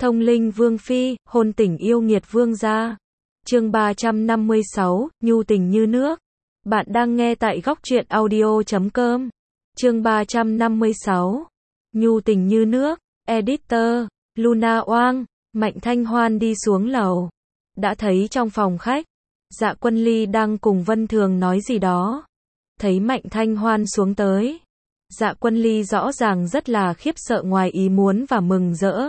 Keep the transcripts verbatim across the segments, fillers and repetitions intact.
Thông linh vương phi, hôn tình yêu nghiệt vương gia. Chương ba trăm năm mươi sáu, nhu tình như nước. Bạn đang nghe tại góc truyện audio chấm com. Chương ba trăm năm mươi sáu, nhu tình như nước. Editor, Luna Oang. Mạnh Thanh Hoan đi xuống lầu. Đã thấy trong phòng khách, Dạ Quân Ly đang cùng Vân Thường nói gì đó. Thấy Mạnh Thanh Hoan xuống tới, Dạ Quân Ly rõ ràng rất là khiếp sợ, ngoài ý muốn và mừng rỡ.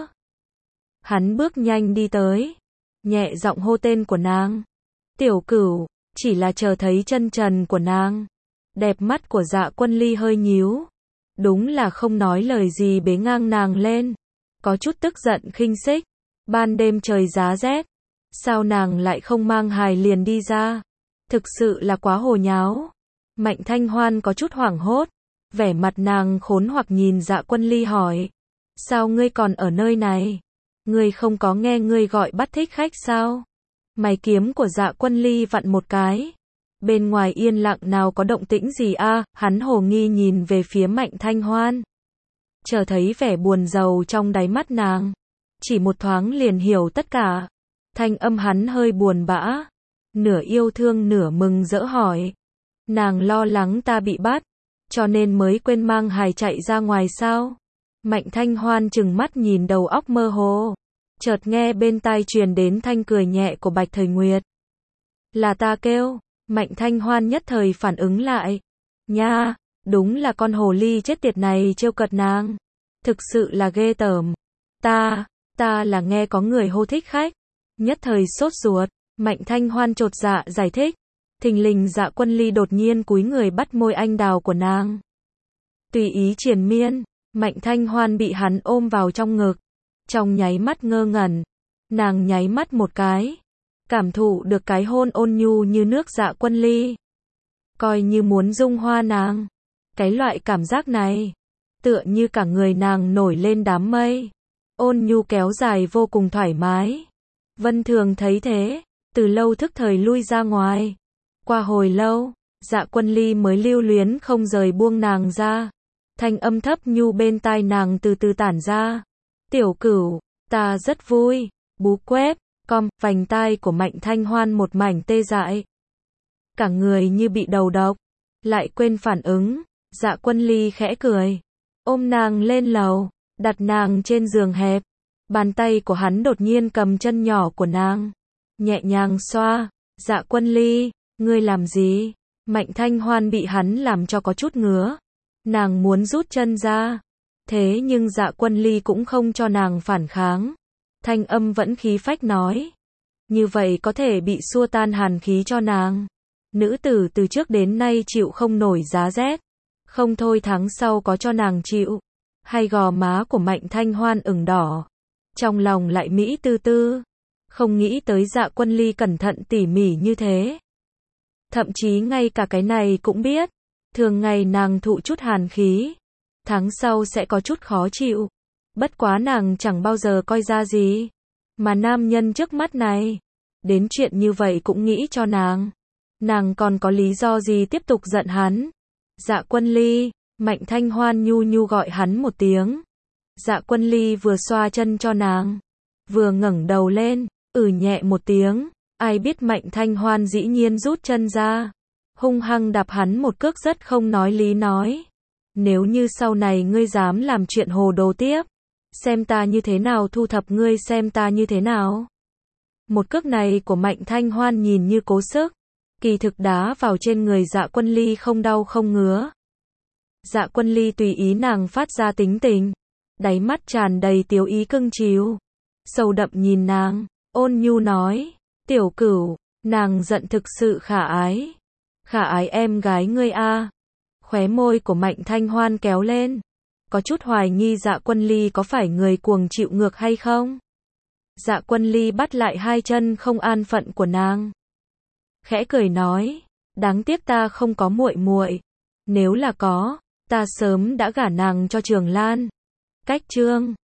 Hắn bước nhanh đi tới, nhẹ giọng hô tên của nàng. Tiểu Cửu. Chỉ là chờ thấy chân trần của nàng, đẹp mắt của Dạ Quân Ly hơi nhíu. Đúng là không nói lời gì bế ngang nàng lên. Có chút tức giận khinh xích. Ban đêm trời giá rét, sao nàng lại không mang hài liền đi ra? Thực sự là quá hồ nháo. Mạnh Thanh Hoan có chút hoảng hốt, vẻ mặt nàng khốn hoặc nhìn Dạ Quân Ly hỏi. Sao ngươi còn ở nơi này? Ngươi không có nghe ngươi gọi bắt thích khách sao? Mày kiếm của Dạ Quân Ly vặn một cái. Bên ngoài yên lặng, nào có động tĩnh gì a? À? Hắn hồ nghi nhìn về phía Mạnh Thanh Hoan. Chờ thấy vẻ buồn rầu trong đáy mắt nàng, chỉ một thoáng liền hiểu tất cả. Thanh âm hắn hơi buồn bã, nửa yêu thương nửa mừng rỡ hỏi. Nàng lo lắng ta bị bắt, cho nên mới quên mang hài chạy ra ngoài sao? Mạnh Thanh Hoan trừng mắt nhìn, đầu óc mơ hồ. Chợt nghe bên tai truyền đến thanh cười nhẹ của Bạch Thời Nguyệt. Là ta kêu. Mạnh Thanh Hoan nhất thời phản ứng lại. Nha, đúng là con hồ ly chết tiệt này trêu cợt nàng. Thực sự là ghê tởm. Ta, ta là nghe có người hô thích khách. Nhất thời sốt ruột, Mạnh Thanh Hoan chột dạ giải thích. Thình lình Dạ Quân Ly đột nhiên cúi người bắt môi anh đào của nàng. Tùy ý triền miên, Mạnh Thanh Hoan bị hắn ôm vào trong ngực. Trong nháy mắt ngơ ngẩn, nàng nháy mắt một cái, cảm thụ được cái hôn ôn nhu như nước Dạ Quân Ly. Coi như muốn dung hoa nàng. Cái loại cảm giác này, tựa như cả người nàng nổi lên đám mây. Ôn nhu kéo dài vô cùng thoải mái. Vân Thường thấy thế, từ lâu thức thời lui ra ngoài. Qua hồi lâu, Dạ Quân Ly mới lưu luyến không rời buông nàng ra. Thanh âm thấp nhu bên tai nàng từ từ tản ra. Tiểu Cửu, ta rất vui. Bú quét, com, vành tai của Mạnh Thanh Hoan một mảnh tê dại. Cả người như bị đầu độc, lại quên phản ứng. Dạ Quân Ly khẽ cười, ôm nàng lên lầu, đặt nàng trên giường hẹp. Bàn tay của hắn đột nhiên cầm chân nhỏ của nàng, nhẹ nhàng xoa. Dạ Quân Ly, ngươi làm gì? Mạnh Thanh Hoan bị hắn làm cho có chút ngứa. Nàng muốn rút chân ra. Thế nhưng Dạ Quân Ly cũng không cho nàng phản kháng. Thanh âm vẫn khí phách nói. Như vậy có thể bị xua tan hàn khí cho nàng. Nữ tử từ trước đến nay chịu không nổi giá rét. Không thôi tháng sau có cho nàng chịu. Hay gò má của Mạnh Thanh Hoan ửng đỏ. Trong lòng lại mỹ tư tư. Không nghĩ tới Dạ Quân Ly cẩn thận tỉ mỉ như thế. Thậm chí ngay cả cái này cũng biết. Thường ngày nàng thụ chút hàn khí, tháng sau sẽ có chút khó chịu. Bất quá nàng chẳng bao giờ coi ra gì. Mà nam nhân trước mắt này, đến chuyện như vậy cũng nghĩ cho nàng. Nàng còn có lý do gì tiếp tục giận hắn? Dạ Quân Ly. Mạnh Thanh Hoan nhu nhu gọi hắn một tiếng. Dạ Quân Ly vừa xoa chân cho nàng, vừa ngẩng đầu lên, ừ nhẹ một tiếng. Ai biết Mạnh Thanh Hoan dĩ nhiên rút chân ra, hung hăng đạp hắn một cước, rất không nói lý nói. Nếu như sau này ngươi dám làm chuyện hồ đồ tiếp, xem ta như thế nào thu thập ngươi, xem ta như thế nào. Một cước này của Mạnh Thanh Hoan nhìn như cố sức, kỳ thực đá vào trên người Dạ Quân Ly không đau không ngứa. Dạ Quân Ly tùy ý nàng phát ra tính tình, đáy mắt tràn đầy tiếu ý cưng chiều, sâu đậm nhìn nàng, ôn nhu nói. Tiểu Cửu, nàng giận thực sự khả ái. Khả ái em gái ngươi a. Khóe môi của Mạnh Thanh Hoan kéo lên, có chút hoài nghi Dạ Quân Ly có phải người cuồng chịu ngược hay không. Dạ Quân Ly bắt lại hai chân không an phận của nàng, khẽ cười nói, đáng tiếc ta không có muội muội. Nếu là có, ta sớm đã gả nàng cho Trường Lan. Cách chương